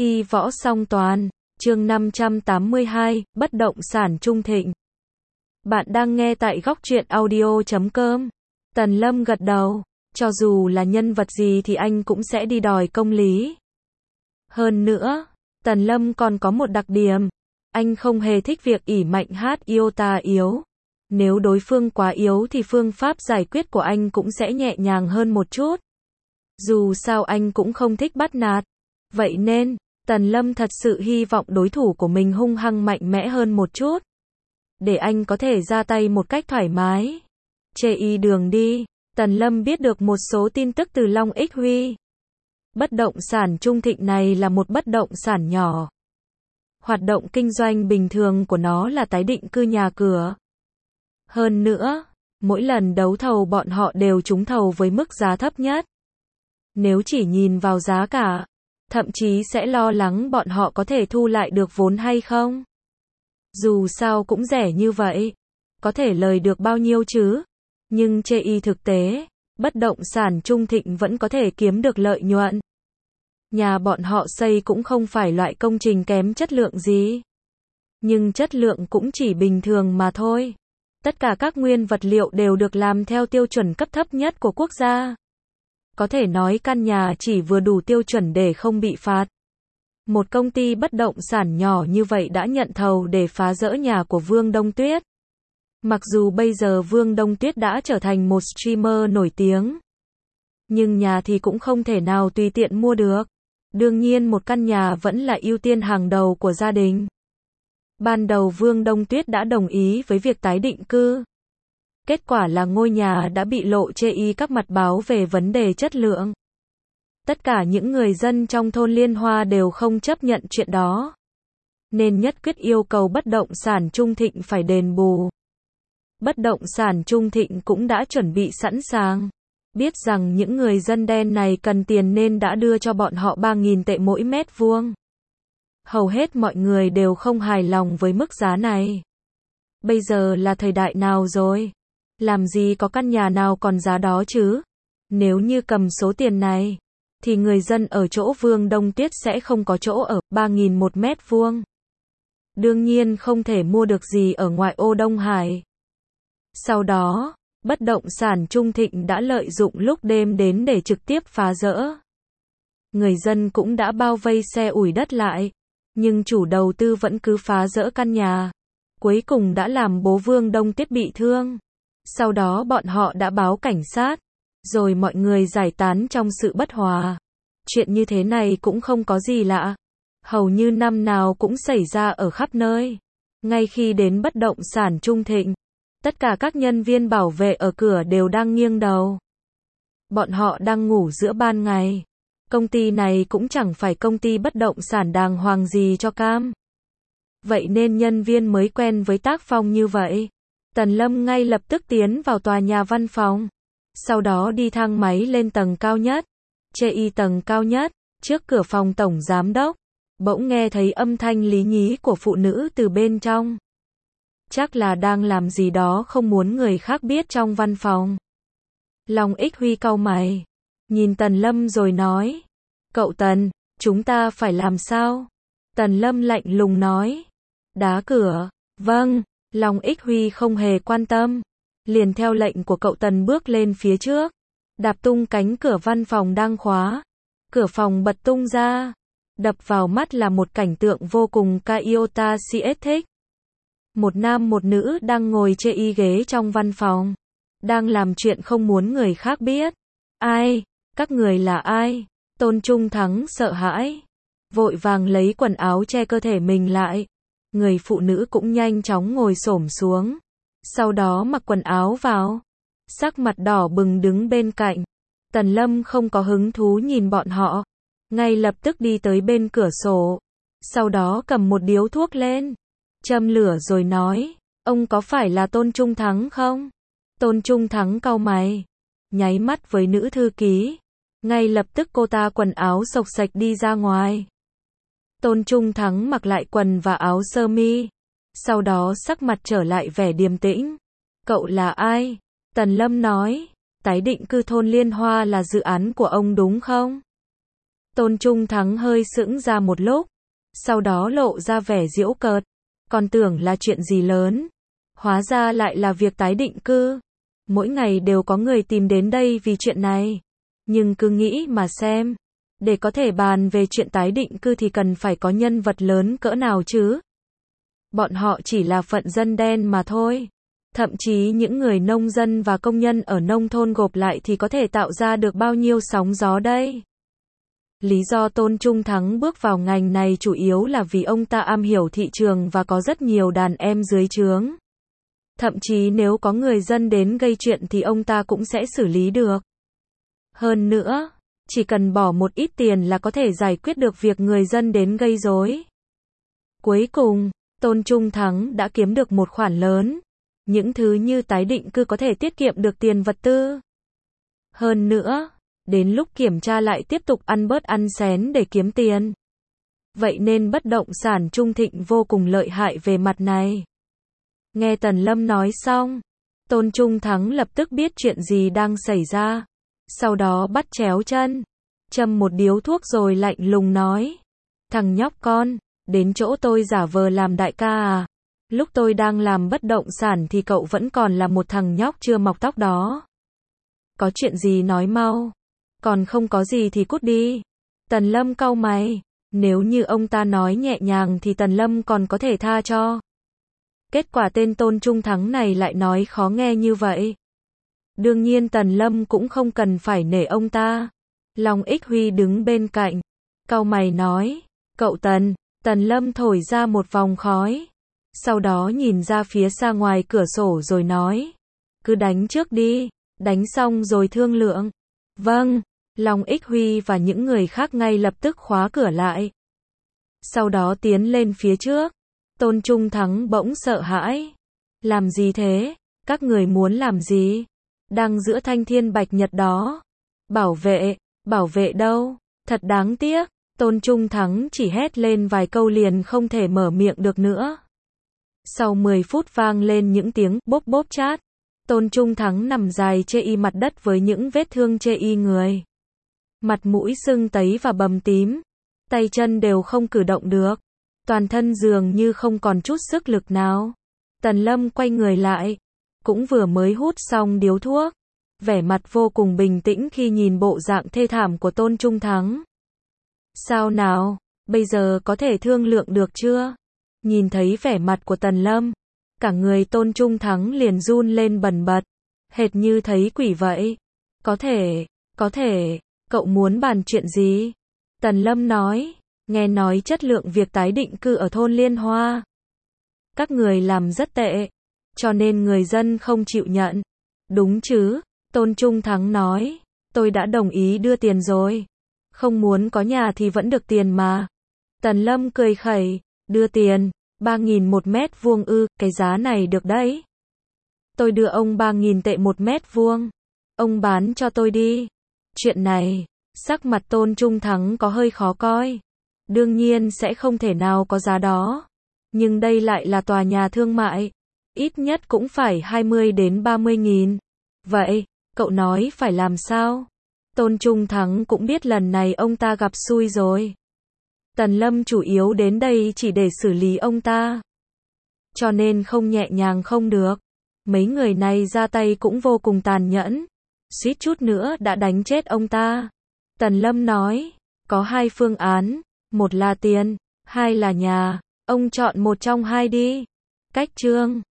Y Võ Song Toàn, chương 582, Bất động sản Trung Thịnh. Bạn đang nghe tại góc truyện audio.com. Tần Lâm gật đầu, cho dù là nhân vật gì thì anh cũng sẽ đi đòi công lý. Hơn nữa, Tần Lâm còn có một đặc điểm, anh không hề thích việc ỷ mạnh hát yêu ta yếu. Nếu đối phương quá yếu thì phương pháp giải quyết của anh cũng sẽ nhẹ nhàng hơn một chút. Dù sao anh cũng không thích bắt nạt. Vậy nên, Tần Lâm thật sự hy vọng đối thủ của mình hung hăng mạnh mẽ hơn một chút. Để anh có thể ra tay một cách thoải mái. Chê y đường đi, Tần Lâm biết được một số tin tức từ Long Ích Huy. Bất động sản Trung Thịnh này là một bất động sản nhỏ. Hoạt động kinh doanh bình thường của nó là tái định cư nhà cửa. Hơn nữa, mỗi lần đấu thầu bọn họ đều trúng thầu với mức giá thấp nhất. Nếu chỉ nhìn vào giá cả, thậm chí sẽ lo lắng bọn họ có thể thu lại được vốn hay không. Dù sao cũng rẻ như vậy, có thể lời được bao nhiêu chứ? Nhưng chê y thực tế, bất động sản Trung Thịnh vẫn có thể kiếm được lợi nhuận. Nhà bọn họ xây cũng không phải loại công trình kém chất lượng gì. Nhưng chất lượng cũng chỉ bình thường mà thôi. Tất cả các nguyên vật liệu đều được làm theo tiêu chuẩn cấp thấp nhất của quốc gia. Có thể nói căn nhà chỉ vừa đủ tiêu chuẩn để không bị phạt. Một công ty bất động sản nhỏ như vậy đã nhận thầu để phá dỡ nhà của Vương Đông Tuyết. Mặc dù bây giờ Vương Đông Tuyết đã trở thành một streamer nổi tiếng, nhưng nhà thì cũng không thể nào tùy tiện mua được. Đương nhiên một căn nhà vẫn là ưu tiên hàng đầu của gia đình. Ban đầu Vương Đông Tuyết đã đồng ý với việc tái định cư. Kết quả là ngôi nhà đã bị lộ chê y các mặt báo về vấn đề chất lượng. Tất cả những người dân trong thôn Liên Hoa đều không chấp nhận chuyện đó. Nên nhất quyết yêu cầu bất động sản Trung Thịnh phải đền bù. Bất động sản Trung Thịnh cũng đã chuẩn bị sẵn sàng. Biết rằng những người dân đen này cần tiền nên đã đưa cho bọn họ 3.000 tệ mỗi mét vuông. Hầu hết mọi người đều không hài lòng với mức giá này. Bây giờ là thời đại nào rồi? Làm gì có căn nhà nào còn giá đó chứ? Nếu như cầm số tiền này, thì người dân ở chỗ Vương Đông Tuyết sẽ không có chỗ ở, 3.000 một mét vuông. Đương nhiên không thể mua được gì ở ngoại ô Đông Hải. Sau đó, bất động sản Trung Thịnh đã lợi dụng lúc đêm đến để trực tiếp phá rỡ. Người dân cũng đã bao vây xe ủi đất lại, nhưng chủ đầu tư vẫn cứ phá rỡ căn nhà. Cuối cùng đã làm bố Vương Đông Tuyết bị thương. Sau đó bọn họ đã báo cảnh sát, rồi mọi người giải tán trong sự bất hòa. Chuyện như thế này cũng không có gì lạ. Hầu như năm nào cũng xảy ra ở khắp nơi. Ngay khi đến bất động sản Trung Thịnh, tất cả các nhân viên bảo vệ ở cửa đều đang nghiêng đầu. Bọn họ đang ngủ giữa ban ngày. Công ty này cũng chẳng phải công ty bất động sản đàng hoàng gì cho cam. Vậy nên nhân viên mới quen với tác phong như vậy. Tần Lâm ngay lập tức tiến vào tòa nhà văn phòng. Sau đó đi thang máy lên tầng cao nhất. Chê y tầng cao nhất, trước cửa phòng tổng giám đốc. Bỗng nghe thấy âm thanh lý nhí của phụ nữ từ bên trong. Chắc là đang làm gì đó không muốn người khác biết trong văn phòng. Long Ích Huy cau mày, nhìn Tần Lâm rồi nói. Cậu Tần, chúng ta phải làm sao? Tần Lâm lạnh lùng nói. Đá cửa. Vâng. Long Ích Huy không hề quan tâm. Liền theo lệnh của cậu Tần bước lên phía trước. Đạp tung cánh cửa văn phòng đang khóa. Cửa phòng bật tung ra. Đập vào mắt là một cảnh tượng vô cùng Kaiota CS thích. Một nam một nữ đang ngồi chê y ghế trong văn phòng. Đang làm chuyện không muốn người khác biết. Ai? Các người là ai? Tôn Trung Thắng sợ hãi. Vội vàng lấy quần áo che cơ thể mình lại. Người phụ nữ cũng nhanh chóng ngồi xổm xuống. Sau đó mặc quần áo vào. Sắc mặt đỏ bừng đứng bên cạnh. Tần Lâm không có hứng thú nhìn bọn họ. Ngay lập tức đi tới bên cửa sổ. Sau đó cầm một điếu thuốc lên. Châm lửa rồi nói. Ông có phải là Tôn Trung Thắng không? Tôn Trung Thắng cau mày. Nháy mắt với nữ thư ký. Ngay lập tức cô ta quần áo xộc xạch đi ra ngoài. Tôn Trung Thắng mặc lại quần và áo sơ mi. Sau đó sắc mặt trở lại vẻ điềm tĩnh. Cậu là ai? Tần Lâm nói. Tái định cư thôn Liên Hoa là dự án của ông đúng không? Tôn Trung Thắng hơi sững ra một lúc, sau đó lộ ra vẻ giễu cợt. Còn tưởng là chuyện gì lớn, hóa ra lại là việc tái định cư. Mỗi ngày đều có người tìm đến đây vì chuyện này. Nhưng cứ nghĩ mà xem, để có thể bàn về chuyện tái định cư thì cần phải có nhân vật lớn cỡ nào chứ. Bọn họ chỉ là phận dân đen mà thôi. Thậm chí những người nông dân và công nhân ở nông thôn gộp lại thì có thể tạo ra được bao nhiêu sóng gió đây. Lý do Tôn Trung Thắng bước vào ngành này chủ yếu là vì ông ta am hiểu thị trường và có rất nhiều đàn em dưới trướng. Thậm chí nếu có người dân đến gây chuyện thì ông ta cũng sẽ xử lý được. Hơn nữa, chỉ cần bỏ một ít tiền là có thể giải quyết được việc người dân đến gây rối. Cuối cùng, Tôn Trung Thắng đã kiếm được một khoản lớn. Những thứ như tái định cư có thể tiết kiệm được tiền vật tư. Hơn nữa, đến lúc kiểm tra lại tiếp tục ăn bớt ăn xén để kiếm tiền. Vậy nên bất động sản Trung Thịnh vô cùng lợi hại về mặt này. Nghe Tần Lâm nói xong, Tôn Trung Thắng lập tức biết chuyện gì đang xảy ra. Sau đó bắt chéo chân, châm một điếu thuốc rồi lạnh lùng nói. Thằng nhóc con, đến chỗ tôi giả vờ làm đại ca à? Lúc tôi đang làm bất động sản thì cậu vẫn còn là một thằng nhóc chưa mọc tóc đó. Có chuyện gì nói mau. Còn không có gì thì cút đi. Tần Lâm cau mày. Nếu như ông ta nói nhẹ nhàng thì Tần Lâm còn có thể tha cho. Kết quả tên Tôn Trung Thắng này lại nói khó nghe như vậy. Đương nhiên Tần Lâm cũng không cần phải nể ông ta. Long Ích Huy đứng bên cạnh, cau mày nói, cậu Tần. Tần Lâm thổi ra một vòng khói. Sau đó nhìn ra phía xa ngoài cửa sổ rồi nói, cứ đánh trước đi, đánh xong rồi thương lượng. Vâng, Long Ích Huy và những người khác ngay lập tức khóa cửa lại. Sau đó tiến lên phía trước. Tôn Trung Thắng bỗng sợ hãi. Làm gì thế? Các người muốn làm gì? Đang giữa thanh thiên bạch nhật đó. Bảo vệ đâu? Thật đáng tiếc. Tôn Trung Thắng chỉ hét lên vài câu liền không thể mở miệng được nữa. Sau 10 phút vang lên những tiếng bốp bốp chát. Tôn Trung Thắng nằm dài chê y mặt đất với những vết thương chê y người. Mặt mũi sưng tấy và bầm tím. Tay chân đều không cử động được. Toàn thân dường như không còn chút sức lực nào. Tần Lâm quay người lại. Cũng vừa mới hút xong điếu thuốc. Vẻ mặt vô cùng bình tĩnh khi nhìn bộ dạng thê thảm của Tôn Trung Thắng. Sao nào, bây giờ có thể thương lượng được chưa? Nhìn thấy vẻ mặt của Tần Lâm, cả người Tôn Trung Thắng liền run lên bần bật, hệt như thấy quỷ vậy. Có thể, cậu muốn bàn chuyện gì? Tần Lâm nói, nghe nói chất lượng việc tái định cư ở thôn Liên Hoa. Các người làm rất tệ, cho nên người dân không chịu nhận. Đúng chứ? Tôn Trung Thắng nói, tôi đã đồng ý đưa tiền rồi. Không muốn có nhà thì vẫn được tiền mà. Tần Lâm cười khẩy, đưa tiền, 3.000 một mét vuông ư, cái giá này được đấy. Tôi đưa ông 3.000 tệ một mét vuông. Ông bán cho tôi đi. Chuyện này, sắc mặt Tôn Trung Thắng có hơi khó coi. Đương nhiên sẽ không thể nào có giá đó. Nhưng đây lại là tòa nhà thương mại. Ít nhất cũng phải 20 đến 30.000. Vậy, cậu nói phải làm sao? Tôn Trung Thắng cũng biết lần này ông ta gặp xui rồi. Tần Lâm chủ yếu đến đây chỉ để xử lý ông ta. Cho nên không nhẹ nhàng không được. Mấy người này ra tay cũng vô cùng tàn nhẫn. Suýt chút nữa đã đánh chết ông ta. Tần Lâm nói, có 2 phương án. 1 là tiền, 2 là nhà. Ông chọn một trong hai đi. Cách chương